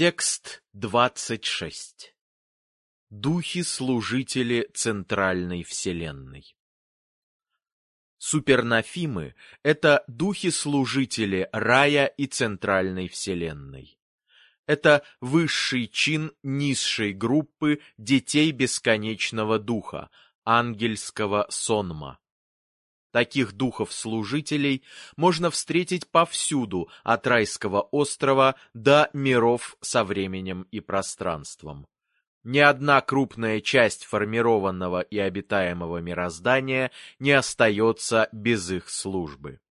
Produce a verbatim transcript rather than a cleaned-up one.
Текст двадцать шесть. Духи-служители центральной вселенной. Супернафимы — это духи-служители рая и центральной вселенной. Это высший чин низшей группы детей бесконечного духа, ангельского сонма. Таких духов-служителей можно встретить повсюду, от райского острова до миров со временем и пространством. Ни одна крупная часть формированного и обитаемого мироздания не остается без их службы.